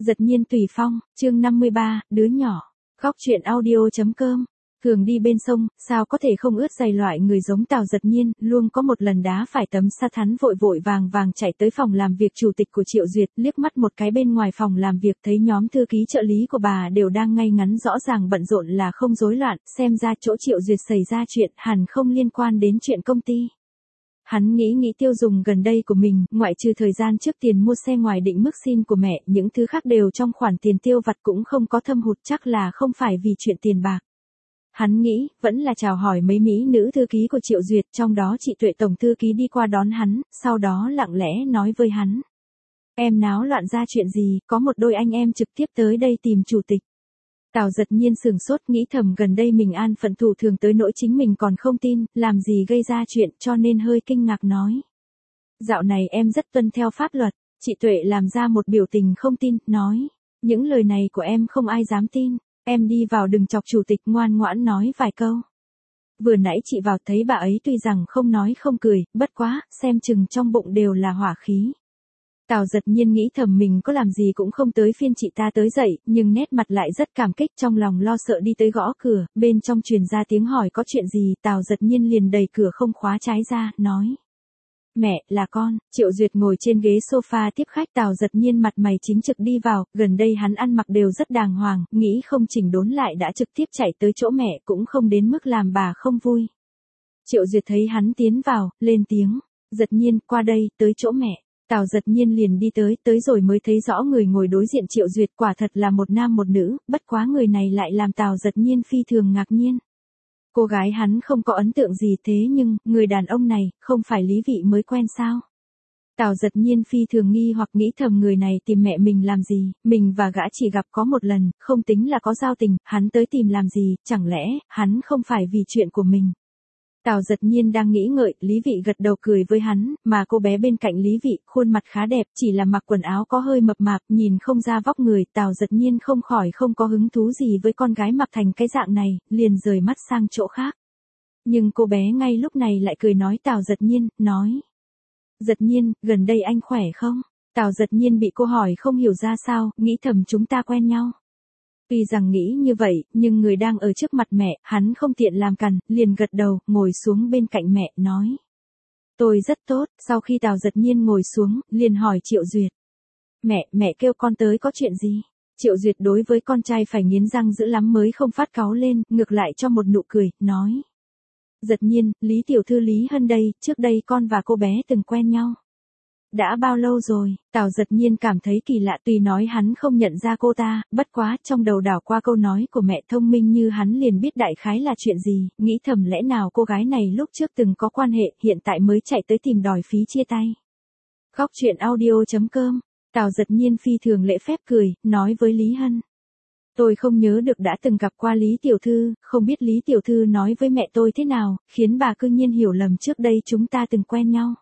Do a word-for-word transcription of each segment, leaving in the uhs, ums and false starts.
Giật nhiên tùy phong, chương năm mươi ba, đứa nhỏ. Góc truyện audio.com. Thường đi bên sông, sao có thể không ướt giày loại người giống Tào Giật Nhiên, luôn có một lần đá phải tấm sa thắn vội vội vàng vàng chạy tới phòng làm việc chủ tịch của Triệu Duyệt, liếc mắt một cái bên ngoài phòng làm việc thấy nhóm thư ký trợ lý của bà đều đang ngay ngắn rõ ràng bận rộn là không rối loạn, xem ra chỗ Triệu Duyệt xảy ra chuyện hẳn không liên quan đến chuyện công ty. Hắn nghĩ nghĩ tiêu dùng gần đây của mình, ngoại trừ thời gian trước tiền mua xe ngoài định mức xin của mẹ, những thứ khác đều trong khoản tiền tiêu vặt cũng không có thâm hụt, chắc là không phải vì chuyện tiền bạc. Hắn nghĩ, vẫn là chào hỏi mấy mỹ nữ thư ký của Triệu Duyệt, trong đó chị Tuệ tổng thư ký đi qua đón hắn, sau đó lặng lẽ nói với hắn. Em náo loạn ra chuyện gì, có một đôi anh em trực tiếp tới đây tìm chủ tịch. Tào Giật Nhiên sừng sốt nghĩ thầm gần đây mình an phận thủ thường tới nỗi chính mình còn không tin, làm gì gây ra chuyện cho nên hơi kinh ngạc nói. Dạo này em rất tuân theo pháp luật, chị Tuệ làm ra một biểu tình không tin, nói. Những lời này của em không ai dám tin, em đi vào đừng chọc chủ tịch, ngoan ngoãn nói vài câu. Vừa nãy chị vào thấy bà ấy tuy rằng không nói không cười, bất quá, xem chừng trong bụng đều là hỏa khí. Tào Giật Nhiên nghĩ thầm mình có làm gì cũng không tới phiên chị ta tới dậy, nhưng nét mặt lại rất cảm kích, trong lòng lo sợ đi tới gõ cửa, bên trong truyền ra tiếng hỏi có chuyện gì, Tào Giật Nhiên liền đẩy cửa không khóa trái ra, nói. Mẹ, là con. Triệu Duyệt ngồi trên ghế sofa tiếp khách, Tào Giật Nhiên mặt mày chính trực đi vào, gần đây hắn ăn mặc đều rất đàng hoàng, nghĩ không chỉnh đốn lại đã trực tiếp chạy tới chỗ mẹ, cũng không đến mức làm bà không vui. Triệu Duyệt thấy hắn tiến vào, lên tiếng, Giật Nhiên, qua đây, tới chỗ mẹ. Tào Giật Nhiên liền đi tới, tới rồi mới thấy rõ người ngồi đối diện Triệu Duyệt, quả thật là một nam một nữ, bất quá người này lại làm Tào Giật Nhiên phi thường ngạc nhiên. Cô gái hắn không có ấn tượng gì thế nhưng, người đàn ông này, không phải Lý Vị mới quen sao? Tào Giật Nhiên phi thường nghi hoặc nghĩ thầm người này tìm mẹ mình làm gì, mình và gã chỉ gặp có một lần, không tính là có giao tình, hắn tới tìm làm gì, chẳng lẽ, hắn không phải vì chuyện của mình. Tào Giật Nhiên đang nghĩ ngợi, Lý Vị gật đầu cười với hắn, mà cô bé bên cạnh Lý Vị, khuôn mặt khá đẹp, chỉ là mặc quần áo có hơi mập mạp, nhìn không ra vóc người, Tào Giật Nhiên không khỏi không có hứng thú gì với con gái mặc thành cái dạng này, liền rời mắt sang chỗ khác. Nhưng cô bé ngay lúc này lại cười nói Tào Giật Nhiên, nói. Giật Nhiên, gần đây anh khỏe không? Tào Giật Nhiên bị cô hỏi không hiểu ra sao, nghĩ thầm chúng ta quen nhau. Tuy rằng nghĩ như vậy, nhưng người đang ở trước mặt mẹ, hắn không tiện làm cằn, liền gật đầu, ngồi xuống bên cạnh mẹ, nói. Tôi rất tốt, sau khi Tào Giật Nhiên ngồi xuống, liền hỏi Triệu Duyệt. Mẹ, mẹ kêu con tới có chuyện gì? Triệu Duyệt đối với con trai phải nghiến răng dữ lắm mới không phát cáu lên, ngược lại cho một nụ cười, nói. Giật Nhiên, Lý Tiểu Thư Lý Hân đây, trước đây con và cô bé từng quen nhau. Đã bao lâu rồi? Tào Giật Nhiên cảm thấy kỳ lạ, tuy nói hắn không nhận ra cô ta, bất quá trong đầu đảo qua câu nói của mẹ thông minh như hắn liền biết đại khái là chuyện gì, nghĩ thầm lẽ nào cô gái này lúc trước từng có quan hệ, hiện tại mới chạy tới tìm đòi phí chia tay. Góc truyện audio.com. Tào Giật Nhiên phi thường lễ phép cười, nói với Lý Hân. Tôi không nhớ được đã từng gặp qua Lý Tiểu Thư, không biết Lý Tiểu Thư nói với mẹ tôi thế nào, khiến bà cư nhiên hiểu lầm trước đây chúng ta từng quen nhau.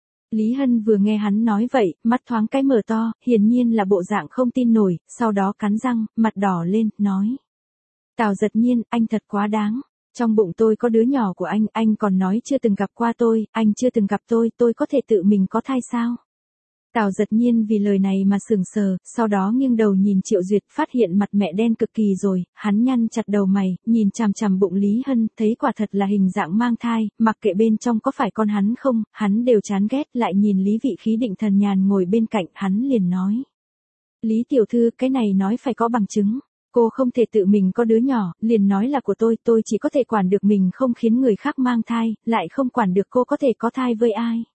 Lý Hân vừa nghe hắn nói vậy, mắt thoáng cái mở to, hiển nhiên là bộ dạng không tin nổi, sau đó cắn răng, mặt đỏ lên, nói. Tào Giật Nhiên, anh thật quá đáng. Trong bụng tôi có đứa nhỏ của anh, anh còn nói chưa từng gặp qua tôi, anh chưa từng gặp tôi, tôi có thể tự mình có thai sao? Tào Giật Nhiên vì lời này mà sững sờ, sau đó nghiêng đầu nhìn Triệu Duyệt, phát hiện mặt mẹ đen cực kỳ rồi, hắn nhăn chặt đầu mày, nhìn chằm chằm bụng Lý Hân, thấy quả thật là hình dạng mang thai, mặc kệ bên trong có phải con hắn không, hắn đều chán ghét, lại nhìn Lý Vị khí định thần nhàn ngồi bên cạnh, hắn liền nói. Lý Tiểu Thư, cái này nói phải có bằng chứng. Cô không thể tự mình có đứa nhỏ, liền nói là của tôi, tôi chỉ có thể quản được mình không khiến người khác mang thai, lại không quản được cô có thể có thai với ai.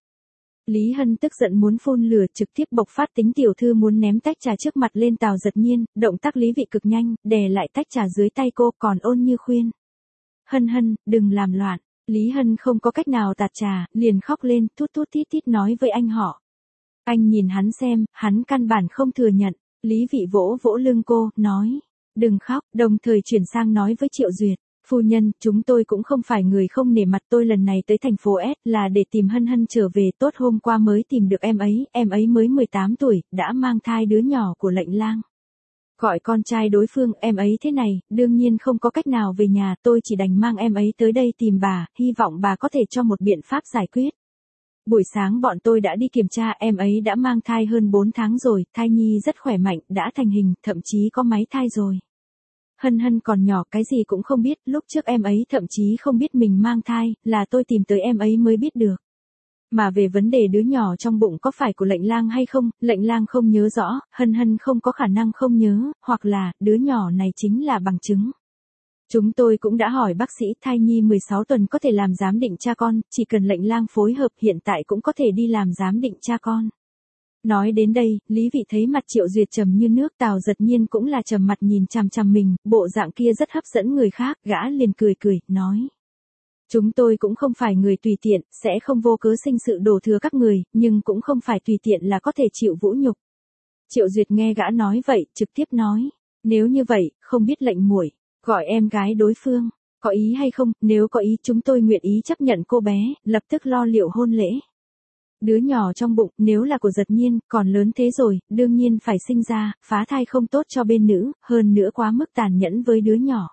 Lý Hân tức giận muốn phun lửa, trực tiếp bộc phát tính tiểu thư muốn ném tách trà trước mặt lên Tào Giật Nhiên, động tác Lý Vị cực nhanh, đè lại tách trà dưới tay cô, còn ôn như khuyên. Hân Hân, đừng làm loạn. Lý Hân không có cách nào tạt trà, liền khóc lên, thút thút tít tít nói với anh họ. Anh nhìn hắn xem, hắn căn bản không thừa nhận. Lý Vị vỗ vỗ lưng cô, nói. Đừng khóc, đồng thời chuyển sang nói với Triệu Duyệt. Phu nhân, chúng tôi cũng không phải người không nể mặt, tôi lần này tới thành phố S là để tìm Hân Hân trở về, tốt hôm qua mới tìm được em ấy, em ấy mới mười tám tuổi, đã mang thai đứa nhỏ của lệnh lang. Gọi con trai đối phương, em ấy thế này, đương nhiên không có cách nào về nhà, tôi chỉ đành mang em ấy tới đây tìm bà, hy vọng bà có thể cho một biện pháp giải quyết. Buổi sáng bọn tôi đã đi kiểm tra, em ấy đã mang thai hơn bốn tháng rồi, thai nhi rất khỏe mạnh, đã thành hình, thậm chí có máy thai rồi. Hân Hân còn nhỏ, cái gì cũng không biết, lúc trước em ấy thậm chí không biết mình mang thai, là tôi tìm tới em ấy mới biết được. Mà về vấn đề đứa nhỏ trong bụng có phải của Lệnh Lang hay không, Lệnh Lang không nhớ rõ, Hân Hân không có khả năng không nhớ, hoặc là, đứa nhỏ này chính là bằng chứng. Chúng tôi cũng đã hỏi bác sĩ, thai nhi mười sáu tuần có thể làm giám định cha con, chỉ cần Lệnh Lang phối hợp hiện tại cũng có thể đi làm giám định cha con. Nói đến đây, Lý Vị thấy mặt Triệu Duyệt trầm như nước, Tào Giật Nhiên cũng là trầm mặt nhìn chằm chằm mình, bộ dạng kia rất hấp dẫn người khác, gã liền cười cười, nói. Chúng tôi cũng không phải người tùy tiện, sẽ không vô cớ sinh sự đổ thừa các người, nhưng cũng không phải tùy tiện là có thể chịu vũ nhục. Triệu Duyệt nghe gã nói vậy, trực tiếp nói, nếu như vậy, không biết Lệnh muội gọi em gái đối phương, có ý hay không, nếu có ý chúng tôi nguyện ý chấp nhận cô bé, lập tức lo liệu hôn lễ. Đứa nhỏ trong bụng, nếu là của Giật Nhiên, còn lớn thế rồi, đương nhiên phải sinh ra, phá thai không tốt cho bên nữ, hơn nữa quá mức tàn nhẫn với đứa nhỏ.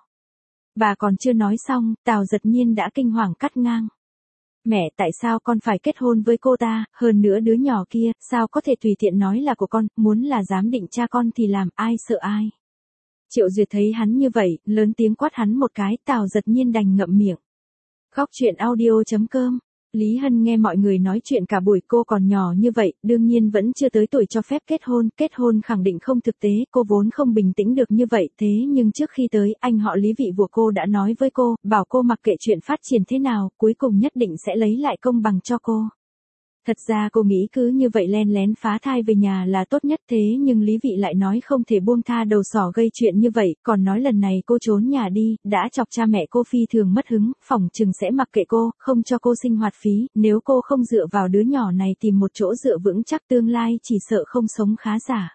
Bà còn chưa nói xong, Tào Giật Nhiên đã kinh hoàng cắt ngang. Mẹ, tại sao con phải kết hôn với cô ta, hơn nữa đứa nhỏ kia, sao có thể tùy tiện nói là của con, muốn là giám định cha con thì làm, ai sợ ai. Triệu Duyệt thấy hắn như vậy, lớn tiếng quát hắn một cái, Tào Giật Nhiên đành ngậm miệng. Khóc chuyện audio chấm com. Lý Hân nghe mọi người nói chuyện cả buổi, cô còn nhỏ như vậy, đương nhiên vẫn chưa tới tuổi cho phép kết hôn, kết hôn khẳng định không thực tế, cô vốn không bình tĩnh được như vậy, thế nhưng trước khi tới, anh họ Lý Vị của cô đã nói với cô, bảo cô mặc kệ chuyện phát triển thế nào, cuối cùng nhất định sẽ lấy lại công bằng cho cô. Thật ra cô nghĩ cứ như vậy len lén phá thai về nhà là tốt nhất, thế nhưng Lý Vị lại nói không thể buông tha đầu sỏ gây chuyện như vậy, còn nói lần này cô trốn nhà đi, đã chọc cha mẹ cô phi thường mất hứng, phỏng chừng sẽ mặc kệ cô, không cho cô sinh hoạt phí, nếu cô không dựa vào đứa nhỏ này tìm một chỗ dựa vững chắc tương lai chỉ sợ không sống khá giả.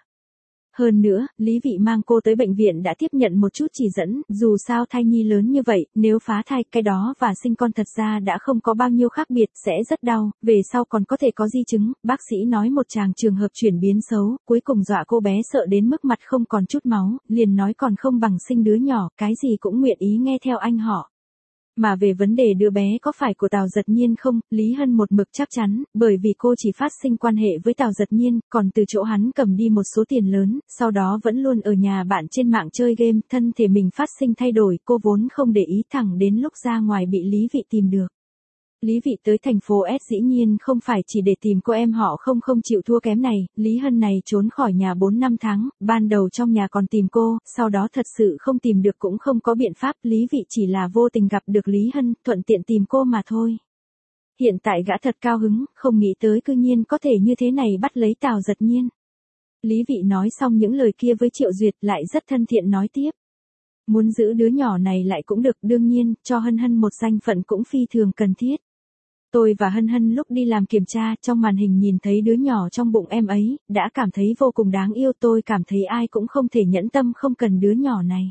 Hơn nữa, Lý Vị mang cô tới bệnh viện đã tiếp nhận một chút chỉ dẫn, dù sao thai nhi lớn như vậy, nếu phá thai cái đó và sinh con thật ra đã không có bao nhiêu khác biệt, sẽ rất đau, về sau còn có thể có di chứng, bác sĩ nói một chàng trường hợp chuyển biến xấu, cuối cùng dọa cô bé sợ đến mức mặt không còn chút máu, liền nói còn không bằng sinh đứa nhỏ, cái gì cũng nguyện ý nghe theo anh họ. Mà về vấn đề đứa bé có phải của Tào Giật Nhiên không, Lý Hân một mực chắc chắn, bởi vì cô chỉ phát sinh quan hệ với Tào Giật Nhiên, còn từ chỗ hắn cầm đi một số tiền lớn, sau đó vẫn luôn ở nhà bạn trên mạng chơi game, thân thể mình phát sinh thay đổi, cô vốn không để ý, thẳng đến lúc ra ngoài bị Lý Vị tìm được. Lý Vị tới thành phố S dĩ nhiên không phải chỉ để tìm cô em họ không không chịu thua kém này, Lý Hân này trốn khỏi nhà bốn năm tháng, ban đầu trong nhà còn tìm cô, sau đó thật sự không tìm được cũng không có biện pháp, Lý Vị chỉ là vô tình gặp được Lý Hân, thuận tiện tìm cô mà thôi. Hiện tại gã thật cao hứng, không nghĩ tới cư nhiên có thể như thế này bắt lấy Tào Giật Nhiên. Lý Vị nói xong những lời kia với Triệu Duyệt lại rất thân thiện nói tiếp. Muốn giữ đứa nhỏ này lại cũng được, đương nhiên, cho Hân Hân một danh phận cũng phi thường cần thiết. Tôi và Hân Hân lúc đi làm kiểm tra, trong màn hình nhìn thấy đứa nhỏ trong bụng em ấy, đã cảm thấy vô cùng đáng yêu, tôi cảm thấy ai cũng không thể nhẫn tâm không cần đứa nhỏ này.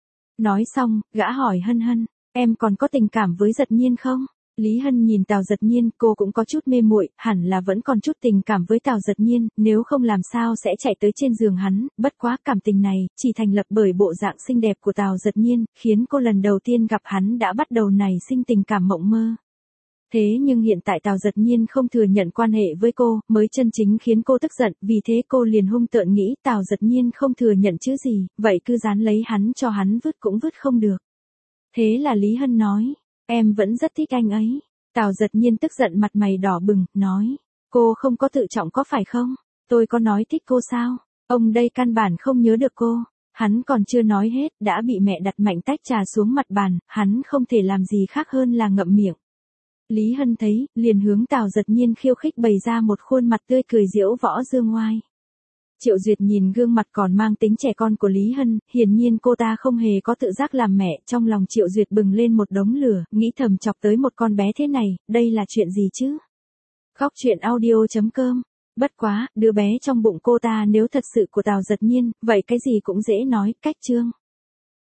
Nói xong, gã hỏi Hân Hân, em còn có tình cảm với Giật Nhiên không? Lý Hân nhìn Tào Giật Nhiên, cô cũng có chút mê muội, hẳn là vẫn còn chút tình cảm với Tào Giật Nhiên, nếu không làm sao sẽ chạy tới trên giường hắn, bất quá cảm tình này, chỉ thành lập bởi bộ dạng xinh đẹp của Tào Giật Nhiên, khiến cô lần đầu tiên gặp hắn đã bắt đầu nảy sinh tình cảm mộng mơ. Thế nhưng hiện tại Tào Giật Nhiên không thừa nhận quan hệ với cô, mới chân chính khiến cô tức giận, vì thế cô liền hung tợn nghĩ Tào Giật Nhiên không thừa nhận chứ gì, vậy cứ dán lấy hắn cho hắn vứt cũng vứt không được. Thế là Lý Hân nói, em vẫn rất thích anh ấy. Tào Giật Nhiên tức giận mặt mày đỏ bừng, nói, cô không có tự trọng có phải không? Tôi có nói thích cô sao? Ông đây căn bản không nhớ được cô. Hắn còn chưa nói hết, đã bị mẹ đặt mạnh tách trà xuống mặt bàn, hắn không thể làm gì khác hơn là ngậm miệng. Lý Hân thấy, liền hướng Tào Giật Nhiên khiêu khích bày ra một khuôn mặt tươi cười diễu võ dương oai. Triệu Duyệt nhìn gương mặt còn mang tính trẻ con của Lý Hân, hiển nhiên cô ta không hề có tự giác làm mẹ, trong lòng Triệu Duyệt bừng lên một đống lửa, nghĩ thầm chọc tới một con bé thế này, đây là chuyện gì chứ? Khóc chuyện audio chấm com. Bất quá, đứa bé trong bụng cô ta nếu thật sự của Tào Giật Nhiên, vậy cái gì cũng dễ nói, cách trương.